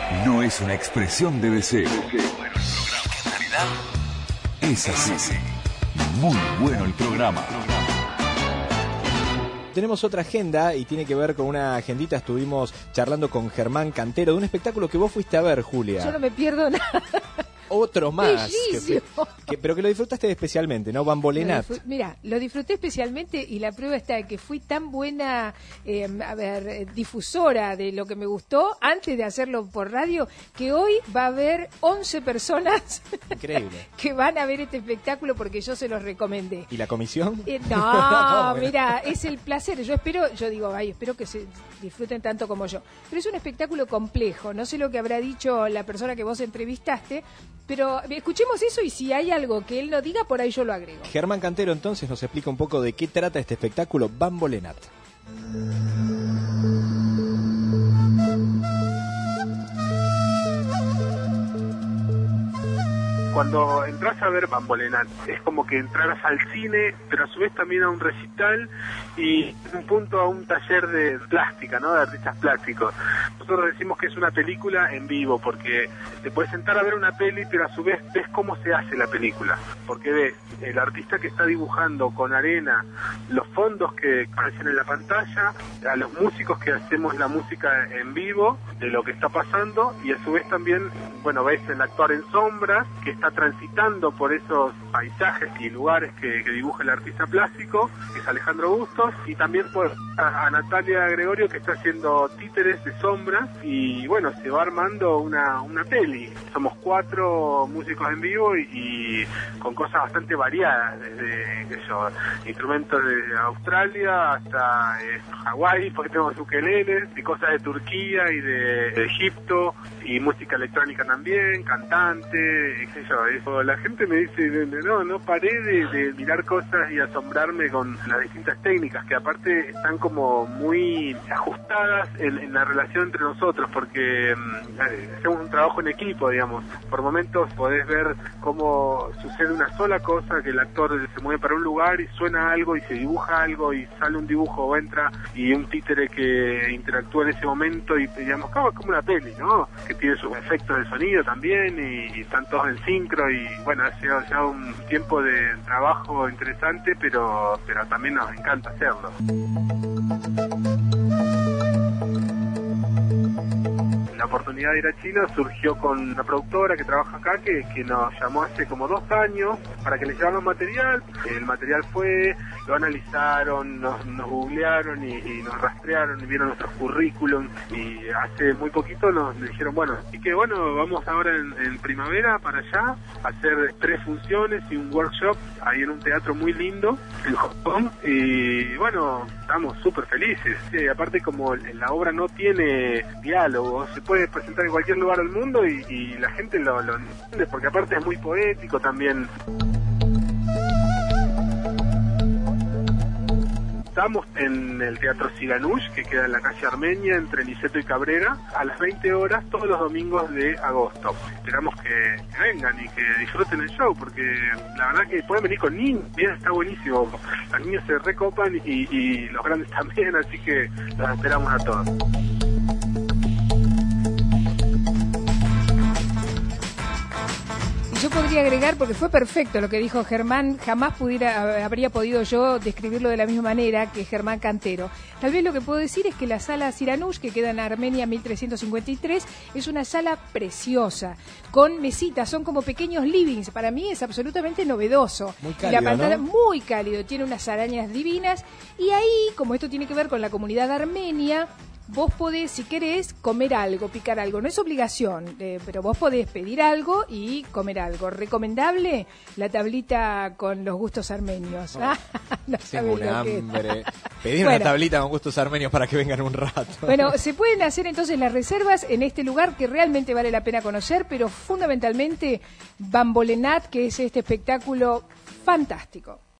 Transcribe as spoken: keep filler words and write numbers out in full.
no es una expresión de deseo. Bueno, el programa en realidad es así. Muy bueno el programa. Tenemos otra agenda y tiene que ver con una agendita. Estuvimos charlando con Germán Cantero de un espectáculo que vos fuiste a ver, Julia. Yo no me pierdo nada. Otro más. Bellísimo. Que, que, pero que lo disfrutaste especialmente, ¿no? Bambolenat. Lo Mira, lo disfruté especialmente y la prueba está en que fui tan buena, eh, a ver, eh, difusora de lo que me gustó antes de hacerlo por radio, que hoy va a haber once personas Increíble. que van a ver este espectáculo porque yo se los recomendé. ¿Y la comisión? Eh, no, mira, es el placer. Yo espero, yo digo, ay, espero que se disfruten tanto como yo. Pero es un espectáculo complejo. No sé lo que habrá dicho la persona que vos entrevistaste, pero escuchemos eso y si hay algo que él no diga, por ahí yo lo agrego. Germán Cantero entonces nos explica un poco de qué trata este espectáculo Bambolenat. Cuando entras a ver Bambolenat, es como que entraras al cine, pero a su vez también a un recital y en un punto a un taller de plástica, ¿no? De artistas plásticos. Nosotros decimos que es una película en vivo, porque te puedes sentar a ver una peli, pero a su vez ves cómo se hace la película. Porque ves el artista que está dibujando con arena los fondos que aparecen en la pantalla, a los músicos que hacemos la música en vivo de lo que está pasando, y a su vez también, bueno, ves el actor en sombras que está transitando por esos paisajes y lugares que, que dibuja el artista plástico, que es Alejandro Bustos, y también por a, a Natalia Gregorio, que está haciendo títeres de sombras, y bueno, se va armando una, una peli. Somos cuatro músicos en vivo y, y con cosas bastante variadas, desde qué sé yo, instrumentos de Australia hasta eh, Hawái, porque tenemos ukeleles, y cosas de Turquía y de, de Egipto, y música electrónica también, cantante, qué sé yo. Eso, la gente me dice, no, no paré de, de mirar cosas y asombrarme con las distintas técnicas, que aparte están como muy ajustadas en, en la relación entre nosotros, porque eh, hacemos un trabajo en equipo, digamos. Por momentos podés ver cómo sucede una sola cosa, que el actor se mueve para un lugar y suena algo y se dibuja algo y sale un dibujo o entra y un títere que interactúa en ese momento y digamos, como, como una peli, ¿no? Que tiene sus efectos de sonido también y, y están todos en sincro y bueno, ha sido ya un tiempo de trabajo interesante, pero, pero también nos encanta hacerlo. La oportunidad de ir a China surgió con una productora que trabaja acá que, que nos llamó hace como dos años para que le lleváramos material. El material fue, lo analizaron, nos, nos googlearon y, y nos rastrearon y vieron nuestros currículums y hace muy poquito nos dijeron, bueno, así que bueno, vamos ahora en, en primavera para allá a hacer tres funciones y un workshop ahí en un teatro muy lindo en Hong Kong y bueno, estamos súper felices. Sí, aparte como la obra no tiene diálogo, se puede presentar en cualquier lugar del mundo y, y la gente lo, lo entiende porque aparte es muy poético también. Estamos en el Teatro Siranush, que queda en la calle Armenia, entre Niceto y Cabrera, a las veinte horas todos los domingos de agosto. Esperamos que, que vengan y que disfruten el show, porque la verdad que pueden venir con niños, bien, está buenísimo. Los niños se recopan y, y los grandes también, así que los esperamos a todos. Yo podría agregar, porque fue perfecto lo que dijo Germán, jamás pudiera, habría podido yo describirlo de la misma manera que Germán Cantero. Tal vez lo que puedo decir es que la sala Siranush, que queda en Armenia mil trescientos cincuenta y tres, es una sala preciosa, con mesitas, son como pequeños livings. Para mí es absolutamente novedoso. Muy cálido, y la pantalla, ¿no? Muy cálido, tiene unas arañas divinas. Y ahí, como esto tiene que ver con la comunidad armenia, vos podés, si querés, comer algo, picar algo. No es obligación, eh, pero vos podés pedir algo y comer algo. Recomendable la tablita con los gustos armenios. Oh, no tengo un hambre. Pedir bueno, una tablita con gustos armenios para que vengan un rato. Bueno, se pueden hacer entonces las reservas en este lugar que realmente vale la pena conocer, pero fundamentalmente Bambolenat, que es este espectáculo fantástico.